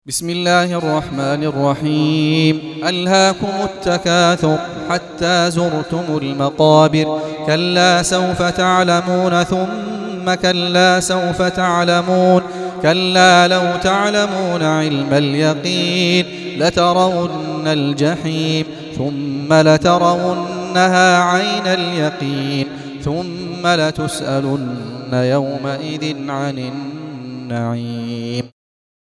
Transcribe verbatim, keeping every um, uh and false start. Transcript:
بسم الله الرحمن الرحيم. ألهاكم التكاثر حتى زرتم المقابر، كلا سوف تعلمون ثم كلا سوف تعلمون، كلا لو تعلمون علم اليقين لترون الجحيم ثم لترونها عين اليقين ثم لتسألن يومئذ عن النعيم.